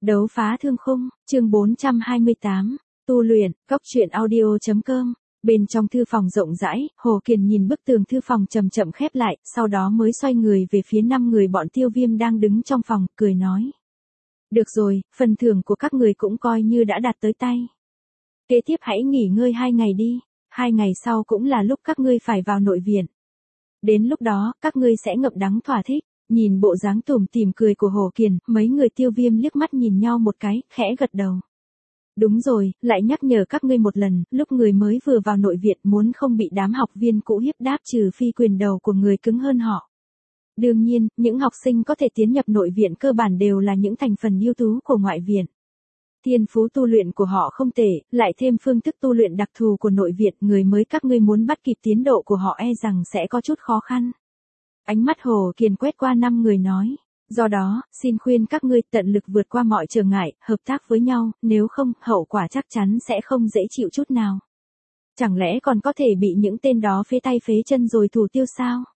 Đấu phá thương khung, chương 428, tu luyện, góc truyện audio.com. Bên trong thư phòng rộng rãi, Hồ Kiền nhìn bức tường thư phòng chậm chậm khép lại, sau đó mới xoay người về phía 5 người bọn Tiêu Viêm đang đứng trong phòng, cười nói. Được rồi, phần thưởng của các người cũng coi như đã đạt tới tay. Kế tiếp hãy nghỉ ngơi 2 ngày đi, 2 ngày sau cũng là lúc các ngươi phải vào nội viện. Đến lúc đó, các ngươi sẽ ngậm đắng thỏa thích. Nhìn bộ dáng tủm tỉm cười của Hồ Kiền, mấy người Tiêu Viêm liếc mắt nhìn nhau một cái, khẽ gật đầu. Đúng rồi, lại nhắc nhở các ngươi một lần, lúc người mới vừa vào nội viện muốn không bị đám học viên cũ hiếp đáp trừ phi quyền đầu của người cứng hơn họ. Đương nhiên, những học sinh có thể tiến nhập nội viện cơ bản đều là những thành phần ưu tú của ngoại viện. Thiên phú tu luyện của họ không tệ, lại thêm phương thức tu luyện đặc thù của nội viện, người mới các ngươi muốn bắt kịp tiến độ của họ e rằng sẽ có chút khó khăn. Ánh mắt Hồ Kiền quét qua 5 người nói, do đó, xin khuyên các ngươi tận lực vượt qua mọi trở ngại, hợp tác với nhau, nếu không, hậu quả chắc chắn sẽ không dễ chịu chút nào. Chẳng lẽ còn có thể bị những tên đó phế tay phế chân rồi thủ tiêu sao?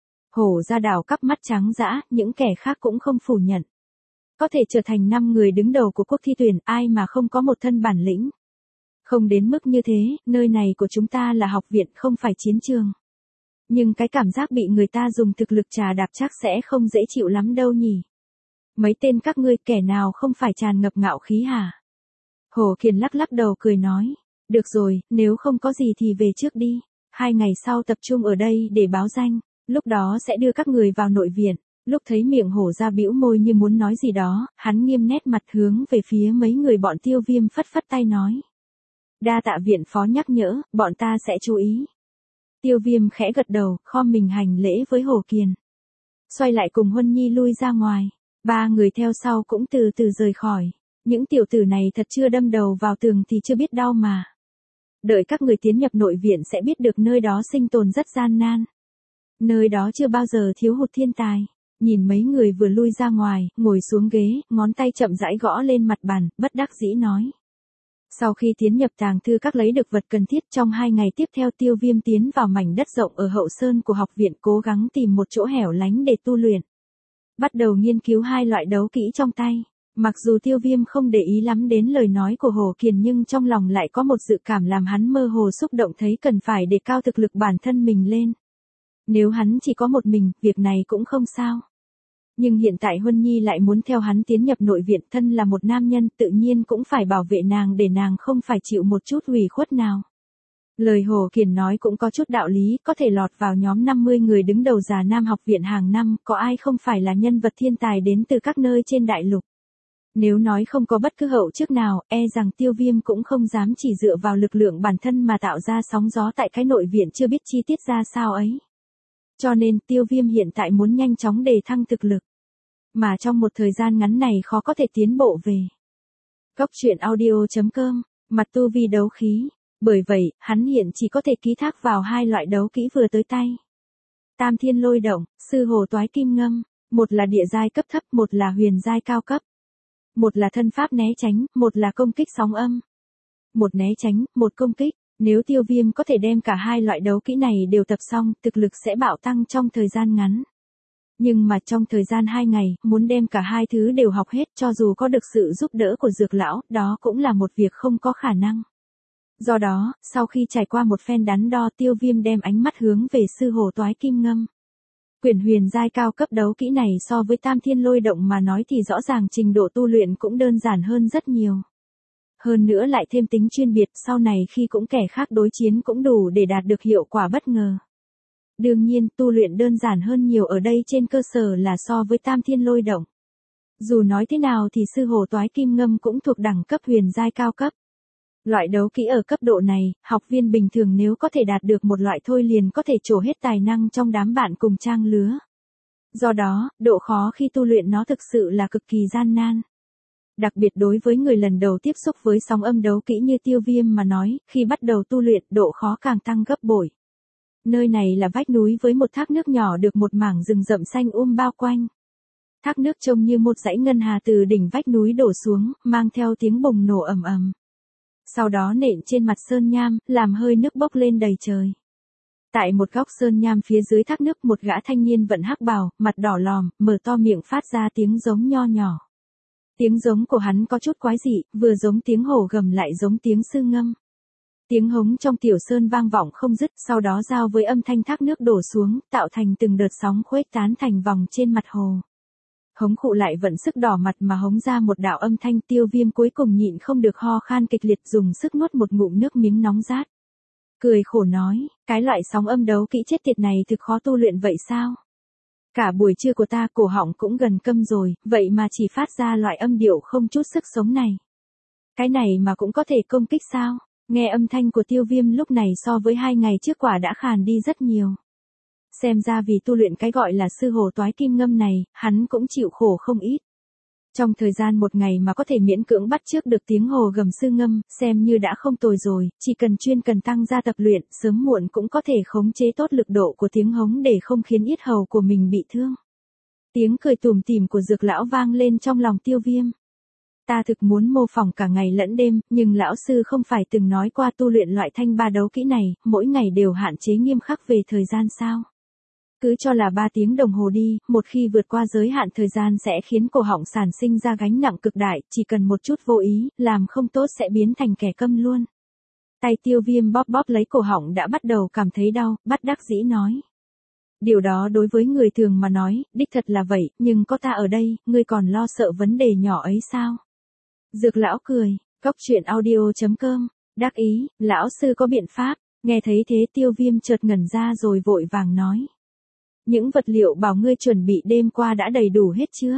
Hổ Gia Đào cắp mắt trắng dã, những kẻ khác cũng không phủ nhận. Có thể trở thành 5 người đứng đầu của cuộc thi tuyển, ai mà không có một thân bản lĩnh. Không đến mức như thế, nơi này của chúng ta là học viện không phải chiến trường. Nhưng cái cảm giác bị người ta dùng thực lực trà đạp chắc sẽ không dễ chịu lắm đâu nhỉ. Mấy tên các ngươi kẻ nào không phải tràn ngập ngạo khí hả? Hồ Kiền lắc lắc đầu cười nói. Được rồi, nếu không có gì thì về trước đi. 2 ngày sau tập trung ở đây để báo danh. Lúc đó sẽ đưa các người vào nội viện. Lúc thấy miệng Hổ ra bĩu môi như muốn nói gì đó, hắn nghiêm nét mặt hướng về phía mấy người bọn Tiêu Viêm phất phất tay nói. Đa tạ viện phó nhắc nhở, bọn ta sẽ chú ý. Tiêu Viêm khẽ gật đầu, khom mình hành lễ với Hồ Kiền. Xoay lại cùng Huân Nhi lui ra ngoài. 3 người theo sau cũng từ từ rời khỏi. Những tiểu tử này thật chưa đâm đầu vào tường thì chưa biết đau mà. Đợi các người tiến nhập nội viện sẽ biết được nơi đó sinh tồn rất gian nan. Nơi đó chưa bao giờ thiếu hụt thiên tài. Nhìn mấy người vừa lui ra ngoài, ngồi xuống ghế, ngón tay chậm rãi gõ lên mặt bàn, bất đắc dĩ nói. Sau khi tiến nhập tàng thư các lấy được vật cần thiết trong 2 ngày tiếp theo Tiêu Viêm tiến vào mảnh đất rộng ở hậu sơn của học viện cố gắng tìm một chỗ hẻo lánh để tu luyện. Bắt đầu nghiên cứu 2 loại đấu kỹ trong tay. Mặc dù Tiêu Viêm không để ý lắm đến lời nói của Hồ Kiền nhưng trong lòng lại có một dự cảm làm hắn mơ hồ xúc động thấy cần phải đề cao thực lực bản thân mình lên. Nếu hắn chỉ có một mình, việc này cũng không sao. Nhưng hiện tại Huân Nhi lại muốn theo hắn tiến nhập nội viện, thân là một nam nhân tự nhiên cũng phải bảo vệ nàng để nàng không phải chịu một chút ủy khuất nào. Lời Hồ Kiền nói cũng có chút đạo lý, có thể lọt vào nhóm 50 người đứng đầu Già Nam học viện hàng năm, có ai không phải là nhân vật thiên tài đến từ các nơi trên đại lục. Nếu nói không có bất cứ hậu trước nào, e rằng Tiêu Viêm cũng không dám chỉ dựa vào lực lượng bản thân mà tạo ra sóng gió tại cái nội viện chưa biết chi tiết ra sao ấy. Cho nên Tiêu Viêm hiện tại muốn nhanh chóng đề thăng thực lực. Mà trong một thời gian ngắn này khó có thể tiến bộ về. Góc truyện audio.com, mặt tu vi đấu khí. Bởi vậy, hắn hiện chỉ có thể ký thác vào 2 loại đấu kỹ vừa tới tay. Tam Thiên Lôi Động, Sư Hồ Toái Kim Ngâm. Một là địa giai cấp thấp, một là huyền giai cao cấp. Một là thân pháp né tránh, một là công kích sóng âm. Một né tránh, một công kích. Nếu Tiêu Viêm có thể đem cả 2 loại đấu kỹ này đều tập xong, thực lực sẽ bạo tăng trong thời gian ngắn. Nhưng mà trong thời gian 2 ngày, muốn đem cả 2 thứ đều học hết cho dù có được sự giúp đỡ của Dược Lão, đó cũng là một việc không có khả năng. Do đó, sau khi trải qua một phen đắn đo Tiêu Viêm đem ánh mắt hướng về Sư Hồ Toái Kim Ngâm. Quyển huyền giai cao cấp đấu kỹ này so với Tam Thiên Lôi Động mà nói thì rõ ràng trình độ tu luyện cũng đơn giản hơn rất nhiều. Hơn nữa lại thêm tính chuyên biệt, sau này khi cũng kẻ khác đối chiến cũng đủ để đạt được hiệu quả bất ngờ. Đương nhiên, tu luyện đơn giản hơn nhiều ở đây trên cơ sở là so với Tam Thiên Lôi Động. Dù nói thế nào thì Sư Hồ Toái Kim Ngâm cũng thuộc đẳng cấp huyền giai cao cấp. Loại đấu kỹ ở cấp độ này, học viên bình thường nếu có thể đạt được một loại thôi liền có thể trổ hết tài năng trong đám bạn cùng trang lứa. Do đó, độ khó khi tu luyện nó thực sự là cực kỳ gian nan. Đặc biệt đối với người lần đầu tiếp xúc với sóng âm đấu kỹ như Tiêu Viêm mà nói, khi bắt đầu tu luyện độ khó càng tăng gấp bội. Nơi này là vách núi với một thác nước nhỏ được một mảng rừng rậm xanh bao quanh. Thác nước trông như một dãy ngân hà từ đỉnh vách núi đổ xuống, mang theo tiếng bùng nổ ầm ầm. Sau đó nện trên mặt sơn nham, làm hơi nước bốc lên đầy trời. Tại một góc sơn nham phía dưới thác nước một gã thanh niên vận hắc bào, mặt đỏ lòm, mở to miệng phát ra tiếng giống nho nhỏ. Tiếng giống của hắn có chút quái dị, vừa giống tiếng hổ gầm lại giống tiếng sư ngâm. Tiếng hống trong tiểu sơn vang vọng không dứt, sau đó giao với âm thanh thác nước đổ xuống, tạo thành từng đợt sóng khuếch tán thành vòng trên mặt hồ. Hống khụ lại vận sức đỏ mặt mà hống ra một đạo âm thanh. Tiêu Viêm cuối cùng nhịn không được ho khan kịch liệt, dùng sức nuốt một ngụm nước miếng nóng rát. Cười khổ nói, cái loại sóng âm đấu kỹ chết tiệt này thực khó tu luyện vậy sao? Cả buổi trưa của ta cổ họng cũng gần câm rồi, vậy mà chỉ phát ra loại âm điệu không chút sức sống này. Cái này mà cũng có thể công kích sao? Nghe âm thanh của Tiêu Viêm lúc này so với 2 ngày trước quả đã khàn đi rất nhiều. Xem ra vì tu luyện cái gọi là sư hồ toái kim ngâm này, hắn cũng chịu khổ không ít. Trong thời gian 1 ngày mà có thể miễn cưỡng bắt chước được tiếng hồ gầm sư ngâm, xem như đã không tồi rồi, chỉ cần tăng gia tập luyện, sớm muộn cũng có thể khống chế tốt lực độ của tiếng hống để không khiến yết hầu của mình bị thương. Tiếng cười tủm tỉm của Dược lão vang lên trong lòng Tiêu Viêm. Ta thực muốn mô phỏng cả ngày lẫn đêm, nhưng lão sư không phải từng nói qua tu luyện loại thanh ba đấu kỹ này, mỗi ngày đều hạn chế nghiêm khắc về thời gian sao? Cứ cho là 3 tiếng đồng hồ đi, một khi vượt qua giới hạn thời gian sẽ khiến cổ họng sản sinh ra gánh nặng cực đại, chỉ cần một chút vô ý, làm không tốt sẽ biến thành kẻ câm luôn. Tay Tiêu Viêm bóp bóp lấy cổ họng đã bắt đầu cảm thấy đau, bất đắc dĩ nói. Điều đó đối với người thường mà nói, đích thật là vậy, nhưng có ta ở đây, ngươi còn lo sợ vấn đề nhỏ ấy sao? Dược lão cười, góc truyện audio.com, đắc ý, lão sư có biện pháp, nghe thấy thế Tiêu Viêm chợt ngẩn ra rồi vội vàng nói. Những vật liệu bảo ngươi chuẩn bị đêm qua đã đầy đủ hết chưa?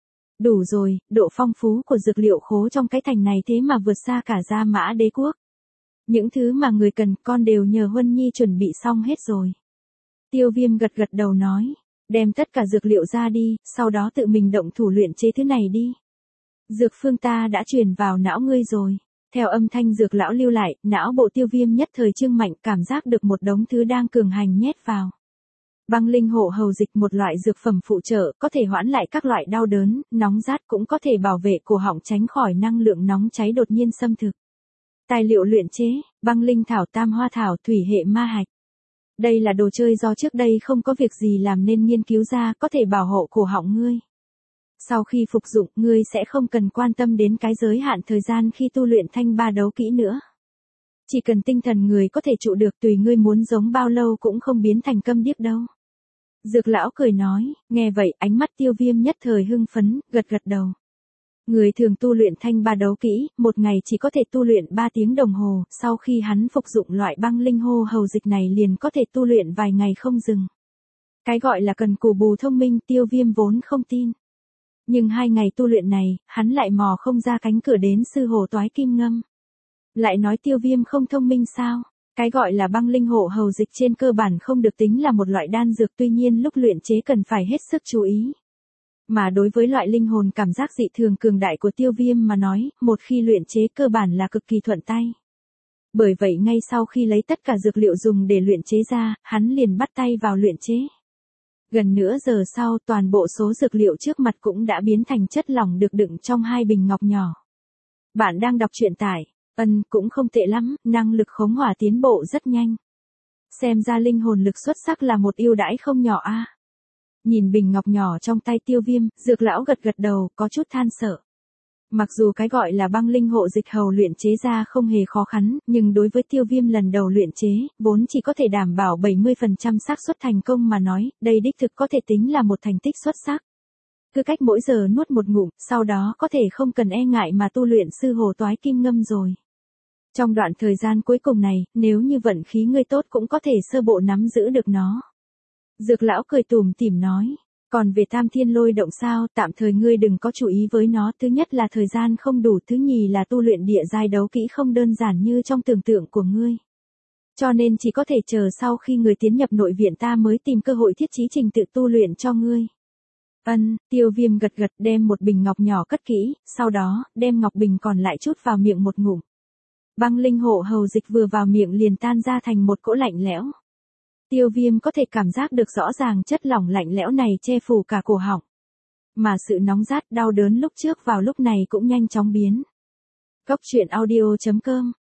Đủ rồi, độ phong phú của dược liệu khố trong cái thành này thế mà vượt xa cả Gia Mã Đế quốc. Những thứ mà người cần con đều nhờ Huân Nhi chuẩn bị xong hết rồi. Tiêu Viêm gật gật đầu nói, đem tất cả dược liệu ra đi, sau đó tự mình động thủ luyện chế thứ này đi. Dược phương ta đã truyền vào não ngươi rồi. Theo âm thanh Dược lão lưu lại, não bộ Tiêu Viêm nhất thời trương mạnh, cảm giác được một đống thứ đang cường hành nhét vào. Băng linh hộ hầu dịch, một loại dược phẩm phụ trợ, có thể hoãn lại các loại đau đớn, nóng rát, cũng có thể bảo vệ cổ họng tránh khỏi năng lượng nóng cháy đột nhiên xâm thực. Tài liệu luyện chế, băng linh thảo, tam hoa thảo, thủy hệ ma hạch. Đây là đồ chơi do trước đây không có việc gì làm nên nghiên cứu ra, có thể bảo hộ cổ họng ngươi. Sau khi phục dụng, ngươi sẽ không cần quan tâm đến cái giới hạn thời gian khi tu luyện thanh ba đấu kỹ nữa. Chỉ cần tinh thần người có thể trụ được, tùy ngươi muốn giống bao lâu cũng không biến thành câm điếc đâu. Dược lão cười nói, nghe vậy ánh mắt Tiêu Viêm nhất thời hưng phấn, gật gật đầu. Người thường tu luyện thanh ba đấu kỹ, một ngày chỉ có thể tu luyện 3 tiếng đồng hồ, sau khi hắn phục dụng loại băng linh hô hầu dịch này liền có thể tu luyện vài ngày không dừng. Cái gọi là cần cù bù thông minh Tiêu Viêm vốn không tin. Nhưng 2 ngày tu luyện này, hắn lại mò không ra cánh cửa đến sư hồ toái kim ngâm. Lại nói Tiêu Viêm không thông minh sao? Cái gọi là băng linh hộ hầu dịch trên cơ bản không được tính là một loại đan dược, tuy nhiên lúc luyện chế cần phải hết sức chú ý. Mà đối với loại linh hồn cảm giác dị thường cường đại của Tiêu Viêm mà nói, một khi luyện chế cơ bản là cực kỳ thuận tay. Bởi vậy ngay sau khi lấy tất cả dược liệu dùng để luyện chế ra, hắn liền bắt tay vào luyện chế. Gần nửa giờ sau, toàn bộ số dược liệu trước mặt cũng đã biến thành chất lỏng được đựng trong 2 bình ngọc nhỏ. Bạn đang đọc truyện tại, cũng không tệ lắm, năng lực khống hỏa tiến bộ rất nhanh. Xem ra linh hồn lực xuất sắc là một ưu đãi không nhỏ a. Nhìn bình ngọc nhỏ trong tay Tiêu Viêm, Dược lão gật gật đầu, có chút than sợ. Mặc dù cái gọi là băng linh hộ dịch hầu luyện chế ra không hề khó khăn, nhưng đối với Tiêu Viêm lần đầu luyện chế, vốn chỉ có thể đảm bảo 70% xác suất thành công mà nói, đây đích thực có thể tính là một thành tích xuất sắc. Cứ cách mỗi giờ nuốt một ngụm, sau đó có thể không cần e ngại mà tu luyện sư hồ toái kim ngâm rồi. Trong đoạn thời gian cuối cùng này, nếu như vận khí ngươi tốt cũng có thể sơ bộ nắm giữ được nó. Dược lão cười tủm tỉm nói, còn về Tam Thiên Lôi Động sao, tạm thời ngươi đừng có chú ý với nó, thứ nhất là thời gian không đủ, thứ nhì là tu luyện địa giai đấu kỹ không đơn giản như trong tưởng tượng của ngươi. Cho nên chỉ có thể chờ sau khi người tiến nhập nội viện ta mới tìm cơ hội thiết trí trình tự tu luyện cho ngươi. Tiêu Viêm gật gật, đem một bình ngọc nhỏ cất kỹ, sau đó, đem ngọc bình còn lại chút vào miệng một ngụm. Băng linh hộ hầu dịch vừa vào miệng liền tan ra thành một cỗ lạnh lẽo. Tiêu Viêm có thể cảm giác được rõ ràng chất lỏng lạnh lẽo này che phủ cả cổ họng. Mà sự nóng rát đau đớn lúc trước vào lúc này cũng nhanh chóng biến. Góc truyện audio.com,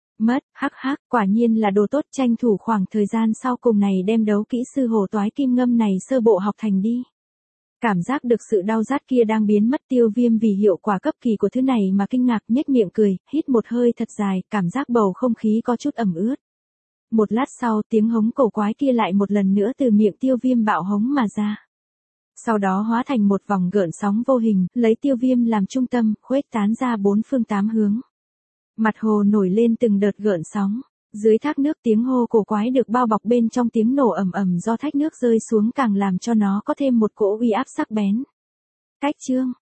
quả nhiên là đồ tốt, tranh thủ khoảng thời gian sau cùng này đem đấu kỹ sư hồ toái kim ngâm này sơ bộ học thành đi. Cảm giác được sự đau rát kia đang biến mất, Tiêu Viêm vì hiệu quả cấp kỳ của thứ này mà kinh ngạc, nhếch miệng cười, hít một hơi thật dài, cảm giác bầu không khí có chút ẩm ướt. Một lát sau, tiếng hống cổ quái kia lại một lần nữa từ miệng Tiêu Viêm bạo hống mà ra. Sau đó hóa thành một vòng gợn sóng vô hình, lấy Tiêu Viêm làm trung tâm, khuếch tán ra bốn phương tám hướng. Mặt hồ nổi lên từng đợt gợn sóng. Dưới thác nước, tiếng hô cổ quái được bao bọc bên trong tiếng nổ ầm ầm do thác nước rơi xuống càng làm cho nó có thêm một cỗ uy áp sắc bén. Cách chương